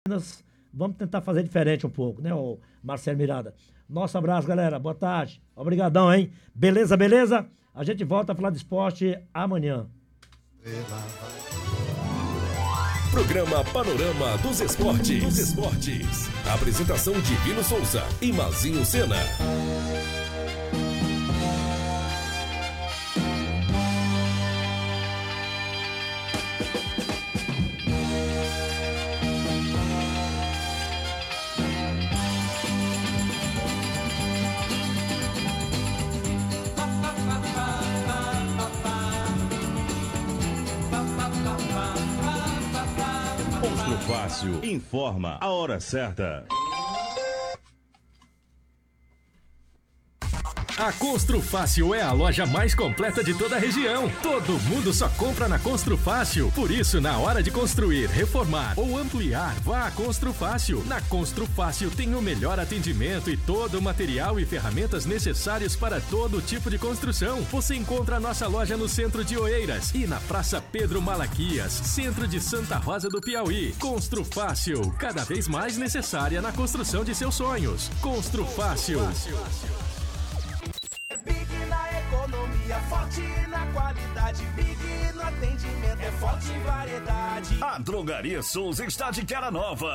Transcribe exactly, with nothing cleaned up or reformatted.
Vamos tentar fazer diferente um pouco, né, o Marcelo Miranda? Nosso abraço, galera. Boa tarde. Obrigadão, hein? Beleza, beleza? A gente volta a falar de esporte amanhã. Programa Panorama dos Esportes. Dos Esportes. Apresentação de Vino Souza e Mazinho Sena. Fácil informa a hora certa. A Construfácil é a loja mais completa de toda a região. Todo mundo só compra na Construfácil. Por isso, na hora de construir, reformar ou ampliar, vá à Construfácil. Na Construfácil tem o melhor atendimento e todo o material e ferramentas necessários para todo tipo de construção. Você encontra a nossa loja no centro de Oeiras e na Praça Pedro Malaquias, centro de Santa Rosa do Piauí. Construfácil, cada vez mais necessária na construção de seus sonhos. Construfácil. Big na economia, forte na qualidade. Big no atendimento, é forte em variedade. A Drogaria Souza está de cara nova.